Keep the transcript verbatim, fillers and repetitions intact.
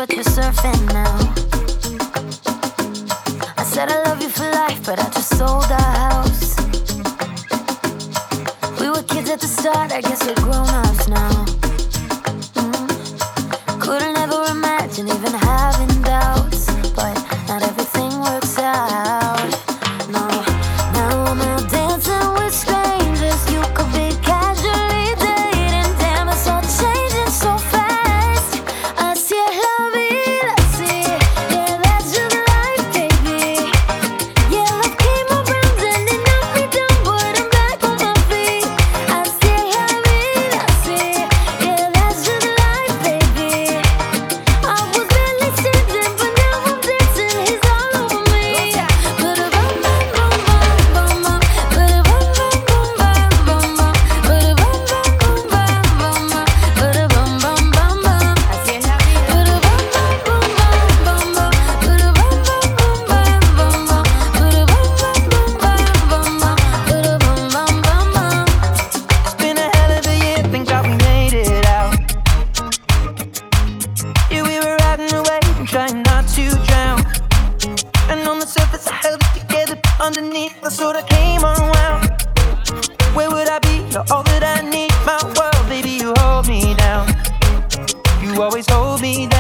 but you're surfing now. I said I love you for life, but I just sold our house. We were kids at the start, I guess we're grown-ups now. mm. Couldn't ever imagine even having doubts, but not everything works out. No, now I'm out dancing with strangers. You could be casually dating. Damn, it's all changing so fast. Así es la vida, sí. Yeah, that's just life, baby. Yeah, love came around and it knocked me down, but I'm back on my feet. Así es la vida, sí. Yeah, that's just life, baby. I was barely standing, but now I'm dancing. He's all over me. But a bum bum bum bum bum bum. But a bum bum bum bum bum bum. But a bum bum bum bum bum bum. But a bum bum bum bum. Así es la vida. But a bum bum bum bum bum bum. But a bum bum bum bum bum bum. But a bum bum bum bum bum bum. But a bum bum bum bum. It's been a hell of a year, thank God we made it out. Yeah, we were riding away and trying not to drown. And on the surface I held it together, but underneath I sort of came unwound. Where would I be? You're all that I need, my world, baby, you hold me down. You always hold me